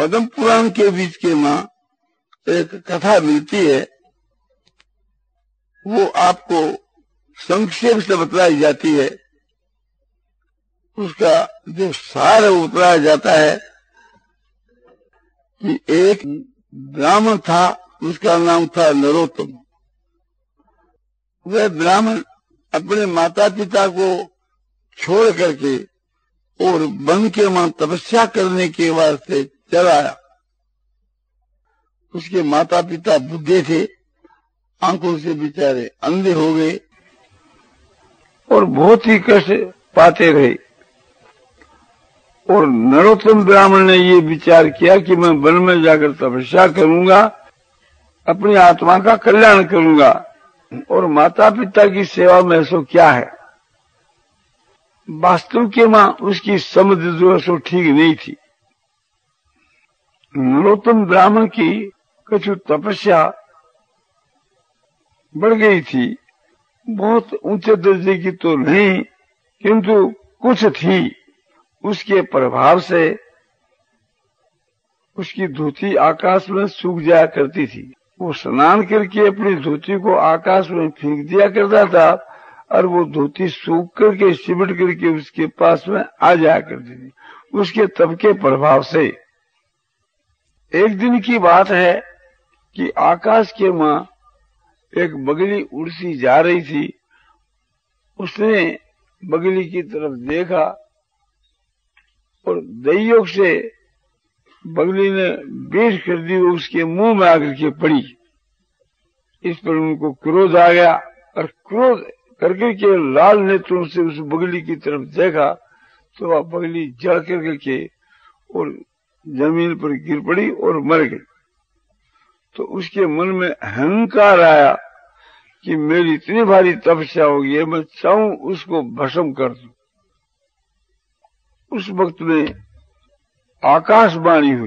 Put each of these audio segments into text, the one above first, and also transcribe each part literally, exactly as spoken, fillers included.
पद्म पुराण के बीच के माँ एक कथा मिलती है, वो आपको संक्षेप से बतलाई जाती है। उसका जो सार उतराया जाता है कि एक ब्राह्मण था, उसका नाम था नरोत्तम। वह ब्राह्मण अपने माता पिता को छोड़ करके और वन के वहां तपस्या करने के वास्ते चला आया। उसके माता पिता बुढ़े थे, आंखों से बेचारे अंधे हो गए और बहुत ही कष्ट पाते रहे। और नरोत्तम ब्राह्मण ने ये विचार किया कि मैं वन में जाकर तपस्या करूंगा, अपनी आत्मा का कल्याण करूंगा, और माता पिता की सेवा में सो क्या है। वास्तव के मां उसकी समझ जो है सो ठीक नहीं थी। नरोत्तम ब्राह्मण की कुछ तपस्या बढ़ गई थी, बहुत ऊंचे दर्जे की तो नहीं, किंतु कुछ थी। उसके प्रभाव से उसकी धोती आकाश में सूख जाया करती थी। वो स्नान करके अपनी धोती को आकाश में फेंक दिया करता था और वो धोती सूख करके सिमट करके उसके पास में आ जाया करती थी। उसके तप के प्रभाव से एक दिन की बात है कि आकाश के मां एक बगली उड़ती जा रही थी। उसने बगली की तरफ देखा और दैयोग से बगली ने बेच कर दी, उसके मुंह में आकर के पड़ी। इस पर उनको क्रोध आ गया और क्रोध करके के लाल नेत्रों से उस बगली की तरफ देखा तो वह बगली जड़ कर के और जमीन पर गिर पड़ी और मर गई। तो उसके मन में अहंकार आया कि मेरी इतनी भारी तपस्या होगी, मैं चाहूं उसको भस्म कर दूं। उस वक्त में आकाशवाणी हुई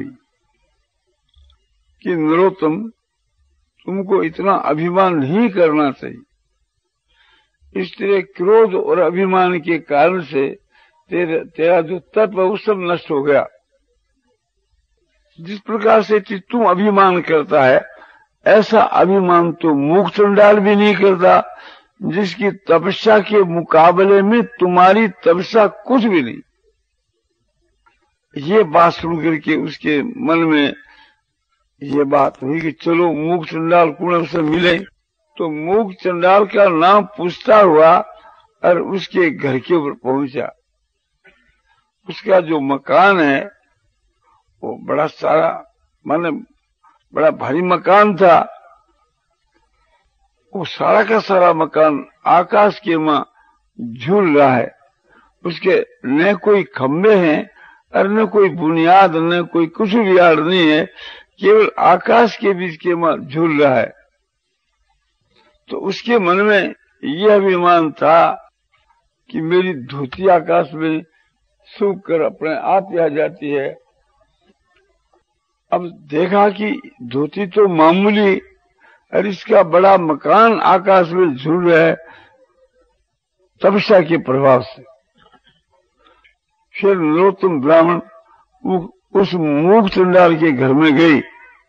कि नरोत्तम, तुमको इतना अभिमान नहीं करना चाहिए। इस तेरे क्रोध और अभिमान के कारण से तेरे तेरा जो तप है वो सब नष्ट हो गया। जिस प्रकार से तू अभिमान करता है, ऐसा अभिमान तो मूक चंडाल भी नहीं करता, जिसकी तपस्या के मुकाबले में तुम्हारी तपस्या कुछ भी नहीं। ये बात सुन करके उसके मन में ये बात हुई कि चलो मूक चंडाल कुण से मिले। तो मूक चंडाल का नाम पूछता हुआ और उसके घर के ऊपर पहुंचा। उसका जो मकान है वो बड़ा सारा, माने बड़ा भारी मकान था। वो सारा का सारा मकान आकाश के मां झूल रहा है। उसके न कोई खंबे हैं और न कोई बुनियाद, न कोई कुछ भी आड़ नहीं है, केवल आकाश के बीच के मां झूल रहा है। तो उसके मन में यह अभिमान था कि मेरी धोती आकाश में सूख कर अपने आप ही आ जाती है। अब देखा कि धोती तो मामूली और इसका बड़ा मकान आकाश में झूल रहा है तपस्या के प्रभाव से। फिर नरोत्तम ब्राह्मण उस मूक चंडाल के घर में गई।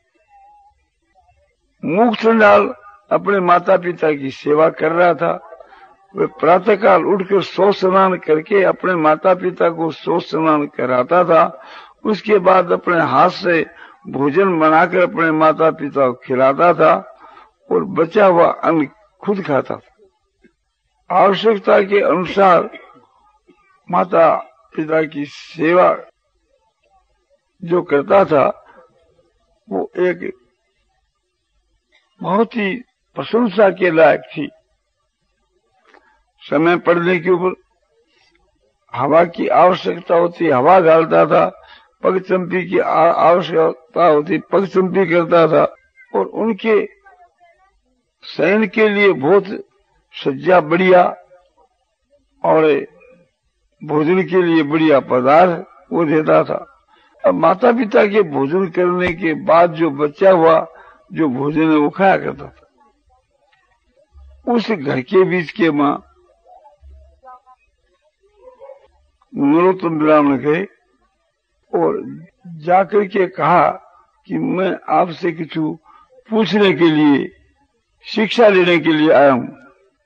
मूक चंडाल अपने माता पिता की सेवा कर रहा था। वे प्रातःकाल उठकर सौ स्नान करके अपने माता पिता को सौ स्नान कराता था। उसके बाद अपने हाथ से भोजन बनाकर अपने माता पिता को खिलाता था और बचा हुआ अन्न खुद खाता था। आवश्यकता के अनुसार माता पिता की सेवा जो करता था वो एक बहुत ही प्रशंसा के लायक थी। समय पड़ने के ऊपर हवा की आवश्यकता होती, हवा डालता था। पगचंपी की आवश्यकता होती, पगचंपी करता था। और उनके शयन के लिए बहुत सज्जा बढ़िया और भोजन के लिए बढ़िया पदार्थ वो देता था। अब माता पिता के भोजन करने के बाद जो बचा हुआ जो भोजन है वो खाया करता था। उस घर के बीच के मां नरोत्तम ब्राह्मण गए और जाकर के कहा कि मैं आपसे कुछ पूछने के लिए, शिक्षा लेने के लिए आया हूँ।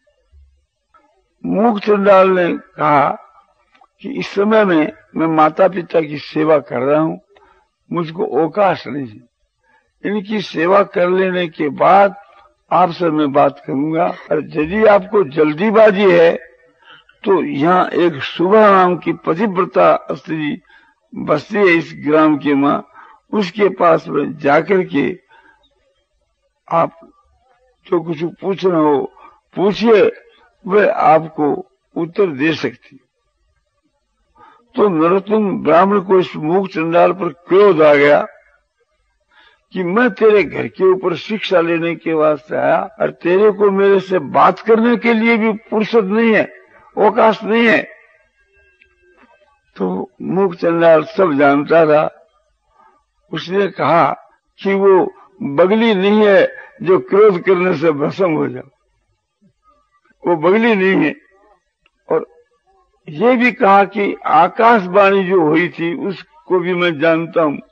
मूक चंडाल ने कहा कि इस समय में मैं माता पिता की सेवा कर रहा हूँ, मुझको अवकाश नहीं है। इनकी सेवा कर लेने के बाद आपसे मैं बात करूंगा। और यदि आपको जल्दीबाजी है तो यहाँ एक सुबह नाम की पतिव्रता स्त्री बसती है इस ग्राम की माँ, उसके पास में जाकर के आप जो कुछ पूछना हो पूछिए, वह आपको उत्तर दे सकती। तो नरोत्तम ब्राह्मण को इस मूक चंडाल पर क्रोध आ गया कि मैं तेरे घर के ऊपर शिक्षा लेने के वास्ते आया और तेरे को मेरे से बात करने के लिए भी फुर्सत नहीं है, अवकाश नहीं है। तो मूक चंडाल सब जानता था। उसने कहा कि वो बगली नहीं है जो क्रोध करने से भस्म हो जाए, वो बगली नहीं है। और ये भी कहा कि आकाशवाणी जो हुई थी उसको भी मैं जानता हूं।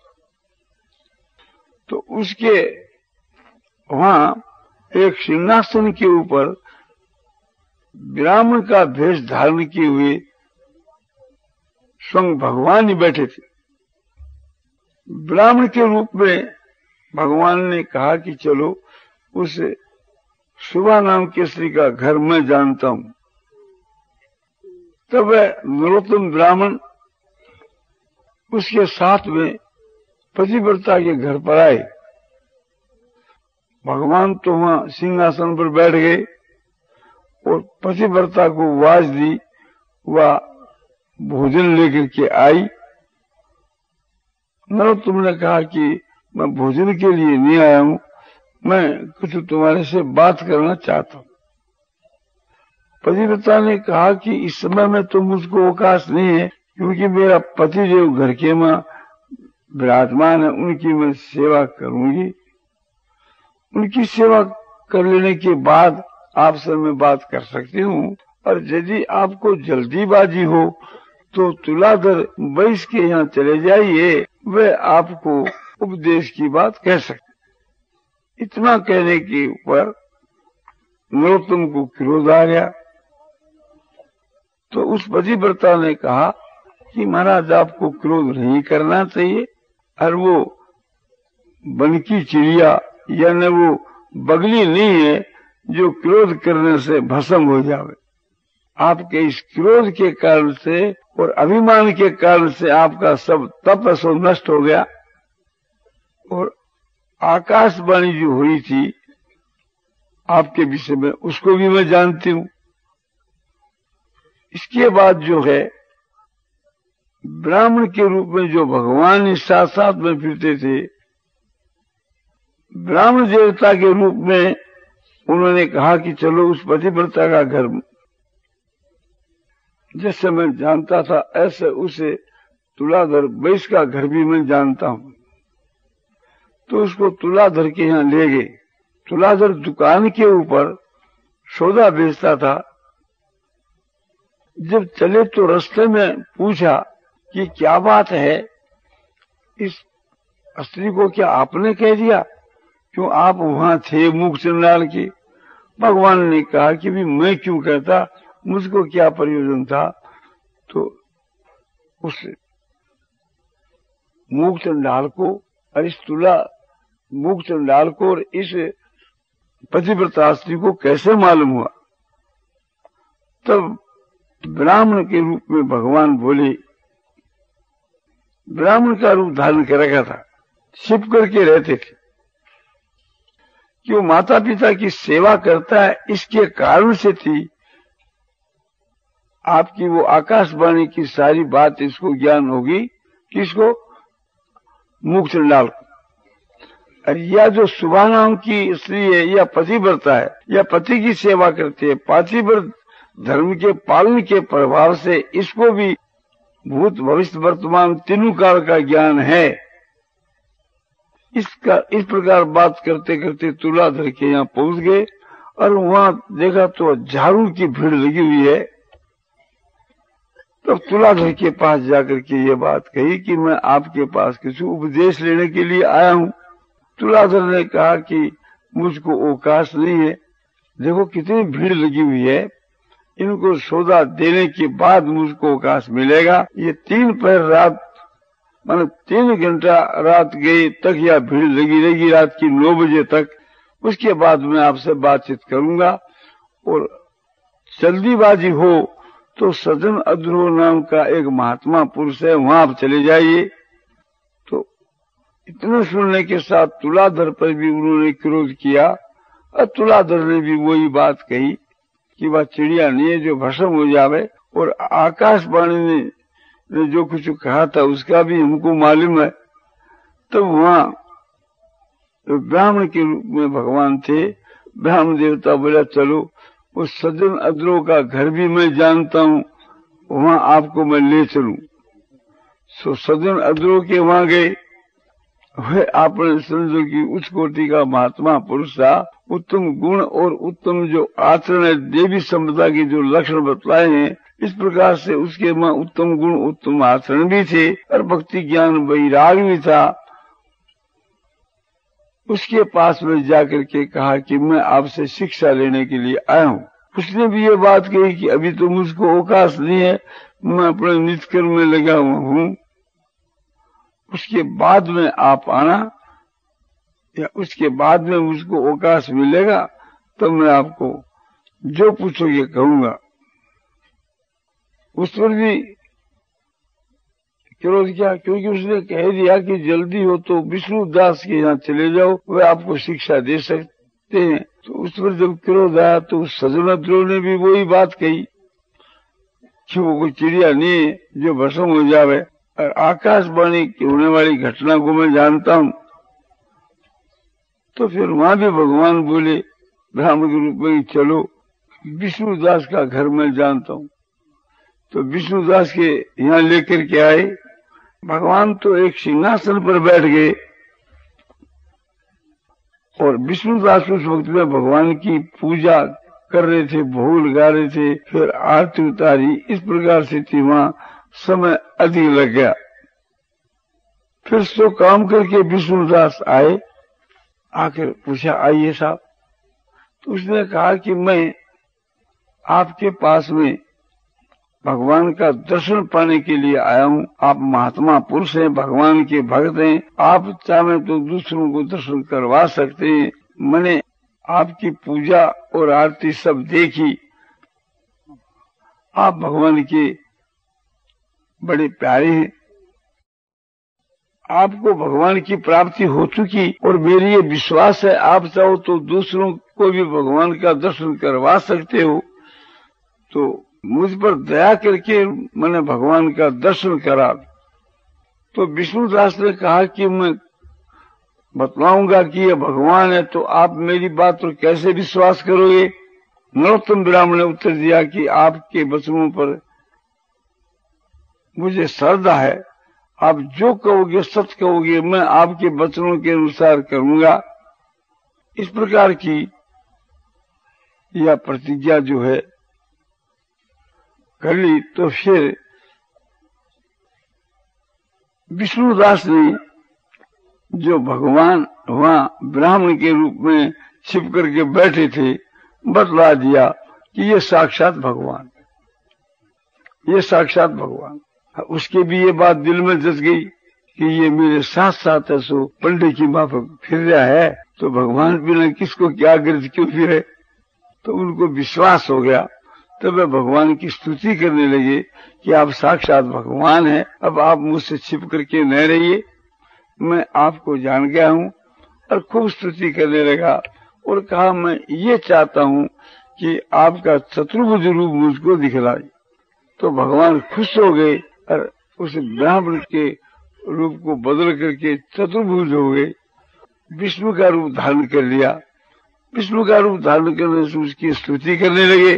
तो उसके वहां एक सिंहासन के ऊपर ब्राह्मण का भेष धारण किए हुए स्वयं भगवान ही बैठे थे। ब्राह्मण के रूप में भगवान ने कहा कि चलो उस सुबह नाम के स्त्री का घर मैं जानता हूं। तब नरोत्तम ब्राह्मण उसके साथ में पतिव्रता के घर पर आए। भगवान तो वहां सिंहासन पर बैठ गए और पतिव्रता को आवाज दी, वह भोजन लेकर के आई। नरोत्तम ने कहा कि मैं भोजन के लिए नहीं आया हूं, मैं कुछ तुम्हारे से बात करना चाहता हूं। पतिव्रता ने कहा कि इस समय में तो मुझको अवकाश नहीं है, क्योंकि मेरा पति जो घर के मां विराजमान है उनकी मैं सेवा करूंगी। उनकी सेवा कर लेने के बाद आपसे मैं बात कर सकती हूँ। और यदि आपको जल्दीबाजी हो तो तुलाधर वैश्य के यहाँ चले जाइए, वे आपको उपदेश की बात कह सकते। इतना कहने के ऊपर नरोत्तम को क्रोध आ गया। तो उस पतिव्रता ने कहा कि महाराज आपको क्रोध नहीं करना चाहिए, और वो वन की चिड़िया या न वो बगली नहीं है जो क्रोध करने से भस्म हो जावे। आपके इस क्रोध के कारण से और अभिमान के कारण से आपका सब तप सो नष्ट हो गया। और आकाशवाणी जो हुई थी आपके विषय में उसको भी मैं जानती हूँ। इसके बाद जो है ब्राह्मण के रूप में जो भगवान इस साथ साथ में फिरते थे, ब्राह्मण देवता के रूप में उन्होंने कहा कि चलो उस पतिव्रता का घर, जैसे मैं जानता था ऐसे उसे तुलाधर वैश्य का घर भी मैं जानता हूं। तो उसको तुलाधर के यहाँ ले गए। तुलाधर दुकान के ऊपर सौदा बेचता था। जब चले तो रास्ते में पूछा कि क्या बात है, इस स्त्री को क्या आपने कह दिया, क्यों आप वहां थे मूक चंडाल की? भगवान ने कहा कि भी मैं क्यों कहता, मुझको क्या प्रयोजन था। तो उस मूक चंडाल को और इस तुला मूक चंडाल को और इस पतिव्रता स्त्री को कैसे मालूम हुआ? तब ब्राह्मण के रूप में भगवान बोले, ब्राह्मण का रूप धारण कर रखा था, छिप करके रहते थे कि वो माता पिता की सेवा करता है, इसके कारण से थी आपकी वो आकाशवाणी की सारी बात इसको ज्ञान होगी। किसको? मूक चंडाल को। और यह जो सुबह नाम की स्त्री है, यह पतिव्रता है, यह पति की सेवा करती है। पतिव्रत धर्म के पालन के प्रभाव से इसको भी भूत भविष्य वर्तमान तीनों काल का ज्ञान है। इसका इस प्रकार बात करते करते तुलाधर के यहाँ पहुंच गए और वहां देखा तो हजारों की भीड़ लगी हुई है। तब तुलाधर के पास जाकर के ये बात कही कि मैं आपके पास किसी उपदेश लेने के लिए आया हूँ। तुलाधर ने कहा कि मुझको अवकाश नहीं है, देखो कितनी भीड़ लगी हुई है, इनको सौदा देने के बाद मुझको अवकाश मिलेगा। ये तीन पहर रात माने तीन घंटा रात गई तक या भीड़ लगी रहेगी रात की नौ बजे तक, उसके बाद मैं आपसे बातचीत करूंगा। और जल्दीबाजी हो तो सज्जन अद्रोह नाम का एक महात्मा पुरुष है, वहां आप चले जाइए। तो इतने सुनने के साथ तुलाधर पर भी उन्होंने क्रोध किया और तुलाधर ने भी वही बात कही कि वह चिड़िया नहीं है जो भस्म हो जावे, और आकाशवाणी ने, ने जो कुछ कहा था उसका भी हमको मालूम है। तो वहां तो ब्राह्मण के रूप में भगवान थे। ब्राह्मण देवता बोला चलो उस सज्जन अद्रोह का घर भी मैं जानता हूँ, वहां आपको मैं ले चलूं। सो सज्जन अद्रोह के वहां गए। वह आपने समझो कि उच्च कोटि का महात्मा पुरुष था। उत्तम गुण और उत्तम जो आचरण है, देवी संपदा के जो लक्षण बतलाए हैं, इस प्रकार से उसके वहां उत्तम गुण उत्तम आचरण भी थे और भक्ति ज्ञान वैराग भी था। उसके पास में जाकर के कहा कि मैं आपसे शिक्षा लेने के लिए आया हूँ। उसने भी ये बात कही कि अभी तो मुझको अवकाश नहीं है, मैं अपने नित्य कर्म में लगा हुआ हूँ, उसके बाद में आप आना, या उसके बाद में मुझको अवकाश मिलेगा तो मैं आपको जो पूछोगे कहूंगा। उस पर भी क्रोध किया, क्योंकि उसने कह दिया कि जल्दी हो तो विष्णु दास के यहाँ चले जाओ, वे आपको शिक्षा दे सकते हैं। तो उस पर जब क्रोध आया तो सज्जन अद्रोह ने भी वही बात कही कि वो कोई चिड़िया नहीं है जो भस्म हो जावे, और आकाशवाणी की होने वाली घटना को मैं जानता हूँ। तो फिर वहां भी भगवान बोले ब्राह्मण के रूप में, चलो विष्णुदास का घर मैं जानता हूँ। तो विष्णुदास के यहाँ लेकर के आए। भगवान तो एक सिंहासन पर बैठ गए और विष्णुदास उस वक्त में भगवान की पूजा कर रहे थे, भोल गा रहे थे, फिर आरती उतारी। इस प्रकार से थी, वहां समय अधिक लग गया। फिर सो काम करके विष्णुदास आए, आकर पूछा आइए साहब। तो उसने कहा कि मैं आपके पास में भगवान का दर्शन पाने के लिए आया हूँ। आप महात्मा पुरुष हैं, भगवान के भक्त हैं, आप चाहे तो दूसरों को दर्शन करवा सकते हैं। मैंने आपकी पूजा और आरती सब देखी, आप भगवान के बड़े प्यारे हैं, आपको भगवान की प्राप्ति हो चुकी, और मेरी ये विश्वास है आप चाहो तो दूसरों को भी भगवान का दर्शन करवा सकते हो। तो मुझ पर दया करके मैंने भगवान का दर्शन करा। तो विष्णुदास ने कहा कि मैं बतलाऊंगा कि ये भगवान है, तो आप मेरी बात पर कैसे विश्वास करोगे। नरोत्तम ब्राह्मण ने उत्तर दिया कि आपके वचनों पर मुझे श्रद्धा है, आप जो कहोगे सच कहोगे, मैं आपके वचनों के अनुसार करूंगा। इस प्रकार की यह प्रतिज्ञा जो है कर ली। तो फिर विष्णुदास ने, जो भगवान वहां ब्राह्मण के रूप में छिप करके बैठे थे, बतला दिया कि ये साक्षात भगवान, ये साक्षात भगवान। उसके भी ये बात दिल में जच गई कि ये मेरे साथ साथ है, सो पंडे की माफक फिर रहा है, तो भगवान बिना किसको क्या गर्ज क्यों फिरे। तो उनको विश्वास हो गया। तब वे भगवान की स्तुति करने लगे कि आप साक्षात भगवान हैं, अब आप मुझसे छिप करके न रहिए, मैं आपको जान गया हूँ। और खूब स्तुति करने लगा और कहा मैं ये चाहता हूँ कि आपका चतुर्भुज रूप मुझको दिखलाए। तो भगवान खुश हो गए और उस ब्राह्मण के रूप को बदल करके चतुर्भुज हो गए, विष्णु का रूप धारण कर लिया। विष्णु का रूप धारण करने से उसकी स्तुति करने लगे।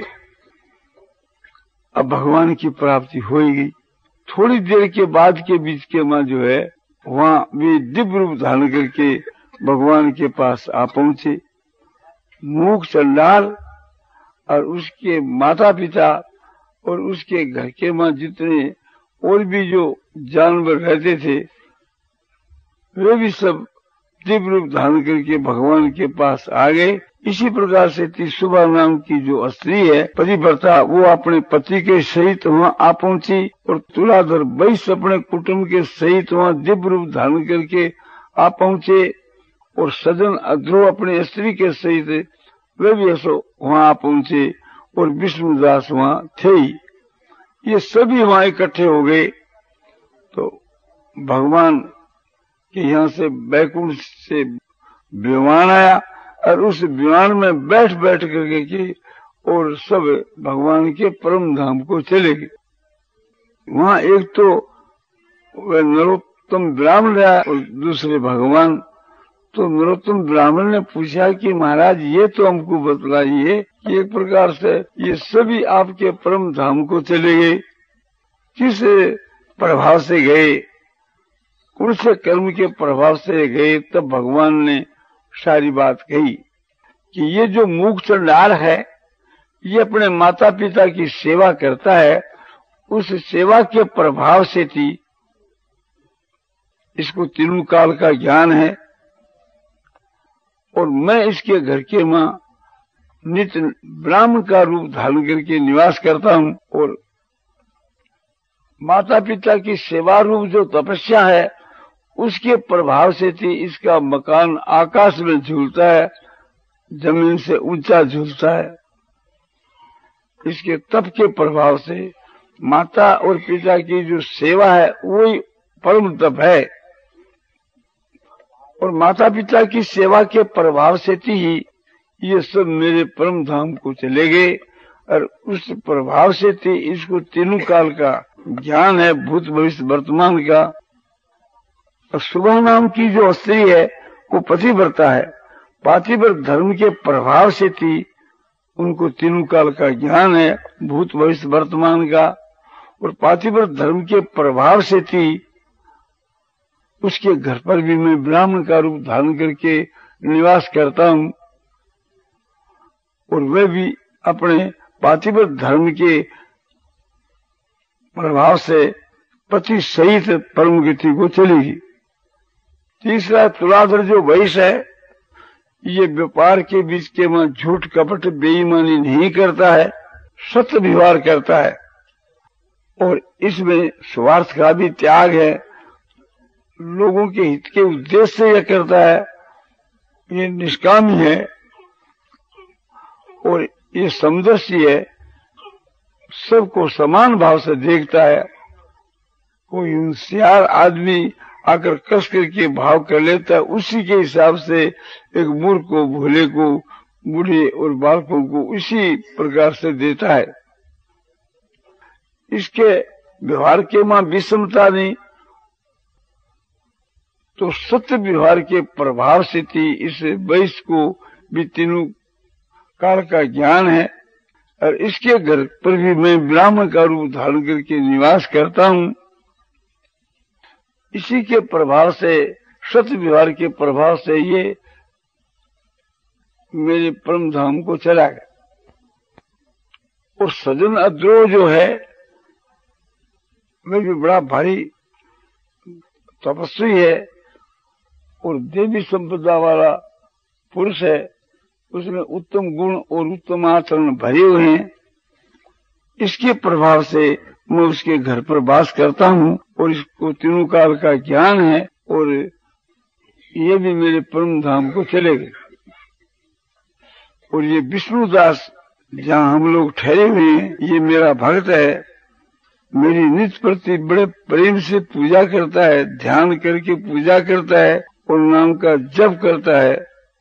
अब भगवान की प्राप्ति हो ही गई। थोड़ी देर के बाद के बीच के मां जो है, वहां वे दिव्य रूप धारण करके भगवान के पास आ पहुंचे। मूक चंडाल और उसके माता पिता और उसके घर के वहां जितने और भी जो जानवर रहते थे वे भी सब दिव्य रूप धारण करके भगवान के पास आ गए। इसी प्रकार से तिसुबा नाम की जो स्त्री है पतिव्रता, वो अपने पति के सहित वहां आ पहुंची और तुलाधर वैश अपने कुटुंब के सहित वहां दिव्य रूप धारण करके आ पहुंचे और सजन अध्रुव अपने स्त्री के सहित वे भी ऐसो वहां आ पहुंचे और विष्णुदास वहां थे ही। ये सभी वहां इकट्ठे हो गए तो भगवान के यहाँ से बैकुंठ से विमान आया और उस विमान में बैठ बैठ करके की और सब भगवान के परम धाम को चले गए। वहां एक तो वह नरोत्तम ब्राह्मण रहा और दूसरे भगवान। तो नरोत्तम ब्राह्मण ने पूछा कि महाराज ये तो हमको बतलाइए कि एक प्रकार से ये सभी आपके परम धाम को चले गए, किस प्रभाव से गए, कौन से कर्म के प्रभाव से गए। तब भगवान ने सारी बात कही कि ये जो मूक चंडाल है ये अपने माता पिता की सेवा करता है, उस सेवा के प्रभाव से थी इसको तीनों काल का ज्ञान है और मैं इसके घर के मां नित्य ब्राह्मण का रूप धारण करके निवास करता हूं और माता पिता की सेवा रूप जो तपस्या है उसके प्रभाव से थी इसका मकान आकाश में झूलता है, जमीन से ऊंचा झूलता है। इसके तप के प्रभाव से माता और पिता की जो सेवा है वही परम तप है और माता पिता की सेवा के प्रभाव से थी ही ये सब मेरे परम धाम को चले गए और उस प्रभाव से थी इसको तीनों काल का ज्ञान है, भूत भविष्य वर्तमान का। और सुबह नाम की जो स्त्री है वो पतिव्रता है, पातिव्रत धर्म के प्रभाव से थी उनको तीनों काल का ज्ञान है, भूत भविष्य वर्तमान का। और पातिव्रत धर्म के प्रभाव से थी उसके घर पर भी मैं ब्राह्मण का रूप धारण करके निवास करता हूं और वह भी अपने पातिव्रत धर्म के प्रभाव से पति सहित परम गति को चलेगी। तीसरा तुलाधर जो वैश्य है ये व्यापार के बीच के में झूठ कपट बेईमानी नहीं करता है, सत्य व्यवहार करता है और इसमें स्वार्थ का भी त्याग है, लोगों के हित के उद्देश्य से यह करता है, ये निष्कामी है और ये समदर्शी है, सबको समान भाव से देखता है। कोई होशियार आदमी आकर कस करके भाव कर लेता है, उसी के हिसाब से एक मूर्ख को, भोले को, बूढ़े और बालकों को उसी प्रकार से देता है। इसके व्यवहार के मां विषमता नहीं तो सत्य व्यवहार के प्रभाव से थी इस वैश्य को भी तीनों काल का ज्ञान है और इसके घर पर भी मैं ब्राह्मण का रूप धारण करके निवास करता हूं। इसी के प्रभाव से, सत्य व्यवहार के प्रभाव से ये मेरे परम धाम को चला गया। और सजन अद्रोह जो है वह भी बड़ा भारी तपस्वी है और देवी संपदा वाला पुरुष है, उसमें उत्तम गुण और उत्तम आचरण भरे हुए हैं। इसके प्रभाव से मैं उसके घर पर वास करता हूँ और इसको तीनों काल का ज्ञान है और ये भी मेरे परम धाम को चले गए। और ये विष्णुदास जहाँ हम लोग ठहरे हुए हैं ये मेरा भक्त है, मेरी नित्य प्रति बड़े प्रेम से पूजा करता है, ध्यान करके पूजा करता है और नाम का जप करता है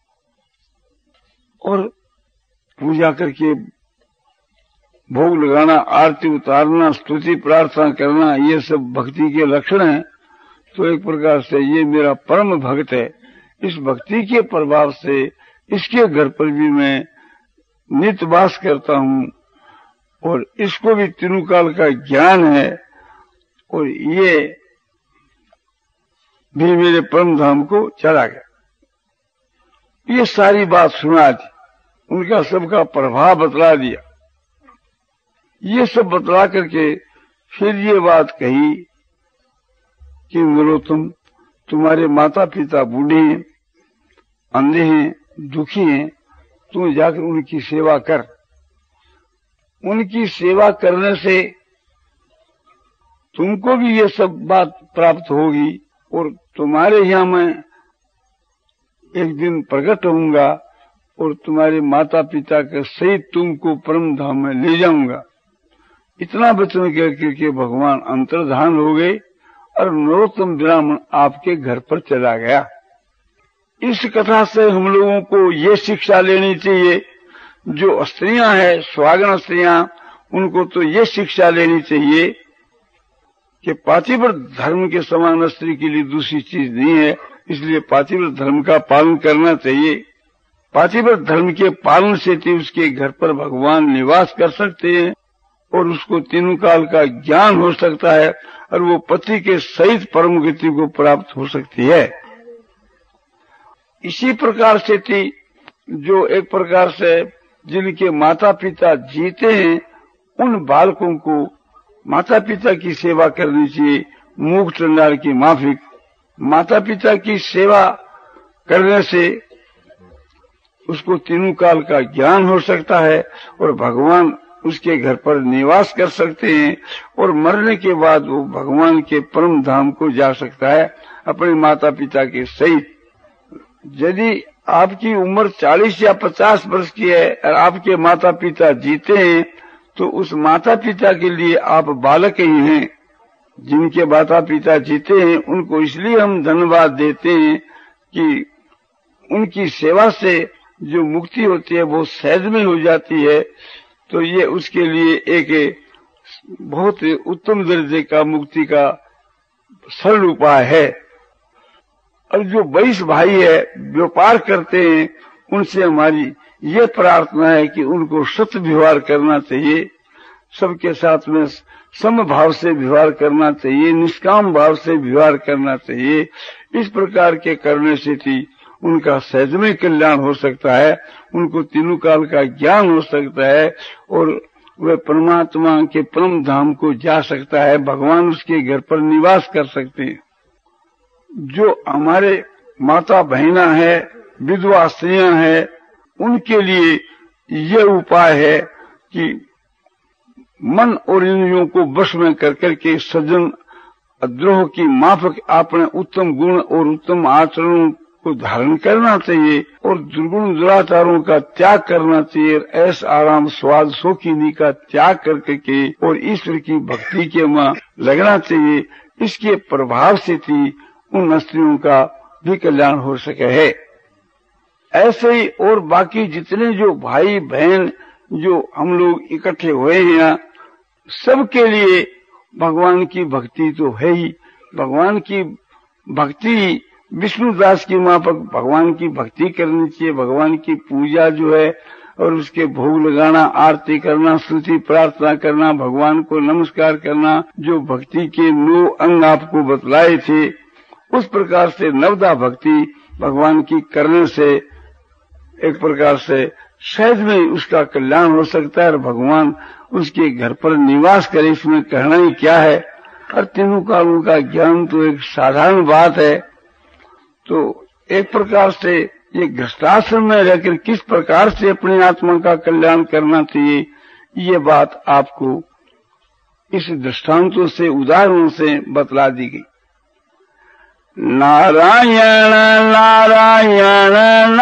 और पूजा करके भोग लगाना, आरती उतारना, स्तुति प्रार्थना करना, ये सब भक्ति के लक्षण हैं। तो एक प्रकार से ये मेरा परम भक्त है। इस भक्ति के प्रभाव से इसके घर पर भी मैं नित्य वास करता हूँ और इसको भी तीनों काल का ज्ञान है और ये भी मेरे परम धाम को चला गया। ये सारी बात सुना दी, उनका सबका प्रभाव बतला दिया। ये सब बतला करके फिर ये बात कही कि नरोत्तम, तुम्हारे माता पिता बूढ़े हैं, अंधे हैं, दुखी हैं, तू जाकर उनकी सेवा कर। उनकी सेवा करने से तुमको भी ये सब बात प्राप्त होगी और तुम्हारे यहाँ मैं एक दिन प्रकट होऊंगा और तुम्हारे माता पिता के सहित तुमको परम धाम में ले जाऊंगा। इतना वचन कह करके भगवान अंतर्धान हो गए और नरोत्तम ब्राह्मण आपके घर पर चला गया। इस कथा से हम लोगों को ये शिक्षा लेनी चाहिए, जो स्त्रियां हैं, स्वागण स्त्रियां, उनको तो ये शिक्षा लेनी चाहिए कि पातिव्रत धर्म के समान स्त्री के लिए दूसरी चीज नहीं है, इसलिए पातिव्रत धर्म का पालन करना चाहिए। पातिव्रत धर्म के पालन से तो उसके घर पर भगवान निवास कर सकते हैं और उसको तीनों काल का ज्ञान हो सकता है और वो पति के सहित परम गति को प्राप्त हो सकती है। इसी प्रकार से थी जो एक प्रकार से जिनके माता पिता जीते हैं, उन बालकों को माता पिता की सेवा करनी चाहिए। मूक चंडाल की माफिक, माता पिता की सेवा करने से उसको तीनों काल का ज्ञान हो सकता है और भगवान उसके घर पर निवास कर सकते हैं और मरने के बाद वो भगवान के परम धाम को जा सकता है अपने माता पिता के सहित। यदि आपकी उम्र चालीस या पचास वर्ष की है और आपके माता पिता जीते हैं, तो उस माता पिता के लिए आप बालक ही हैं। जिनके माता पिता जीते हैं उनको इसलिए हम धन्यवाद देते हैं कि उनकी सेवा से जो मुक्ति होती है वो सहज में हो जाती है। तो ये उसके लिए एक बहुत उत्तम दर्जे का मुक्ति का सरल उपाय है। और जो बैस भाई है, व्यापार करते हैं, उनसे हमारी ये प्रार्थना है कि उनको सत्य व्यवहार करना चाहिए, सबके साथ में समभाव से व्यवहार करना चाहिए, निष्काम भाव से व्यवहार करना चाहिए। इस प्रकार के करने से थी उनका सहज में कल्याण हो सकता है, उनको तीनों काल का ज्ञान हो सकता है और वह परमात्मा के परम धाम को जा सकता है। भगवान उसके घर पर निवास कर सकते हैं। जो हमारे माता बहना है, विधवा स्त्रियां हैं, उनके लिए यह उपाय है कि मन और इंद्रियों को वश में कर करके सज्जन द्रोह की माफक अपने उत्तम गुण और उत्तम आचरणों को धारण करना चाहिए और दुर्गुण दुराचारों का त्याग करना चाहिए। ऐस आराम स्वाद शौकीनी का त्याग करके के और ईश्वर की भक्ति के में लगना चाहिए। इसके प्रभाव से थी उन स्त्रियों का भी कल्याण हो सके है। ऐसे ही और बाकी जितने जो भाई बहन जो हम लोग इकट्ठे हुए हैं, सबके लिए भगवान की भक्ति तो है ही। भगवान की भक्ति विष्णुदास की माफक भगवान की भक्ति करनी चाहिए। भगवान की पूजा जो है और उसके भोग लगाना, आरती करना, स्तुति प्रार्थना करना, भगवान को नमस्कार करना, जो भक्ति के नौ अंग आपको बतलाए थे, उस प्रकार से नवदा भक्ति भगवान की करने से एक प्रकार से सहज में उसका कल्याण हो सकता है और भगवान उसके घर पर निवास करे। इसमें कहना ही क्या है। और तीनों कालों का ज्ञान तो एक साधारण बात है। तो एक प्रकार से ये गृहस्थाश्रम में रहकर किस प्रकार से अपनी आत्मा का कल्याण करना चाहिए, ये बात आपको इस दृष्टांतों से, उदाहरणों से बतला दी गई। नारायण नारायण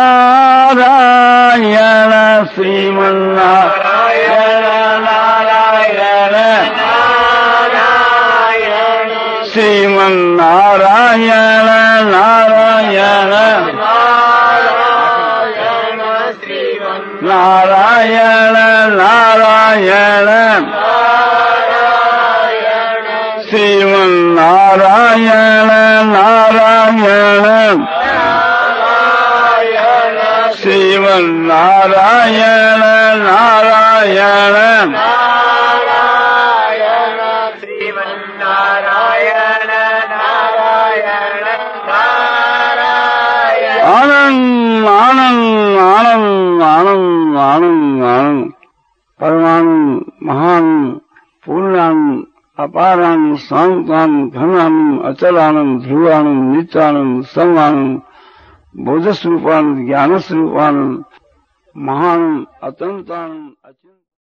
नारायण श्रीमन्नारायण नारायण नारायण श्रीमन्नारायण नारायण नारायण नारायण श्रीमन्नारायण नारायण श्रीमन्नारायण नारायण श्रीमन्नारायण नारायण आनंद आनंद आनंद आनंद आनंद आनंद परमानंद महान अपारानंद, शांतानंद, घनानंद, अचलानंद, ध्रुवानंद, नित्यानंद, समानंद, बोधस्वरूपानंद, ज्ञान स्वरूपानंद, महानंद, अतंतानंद,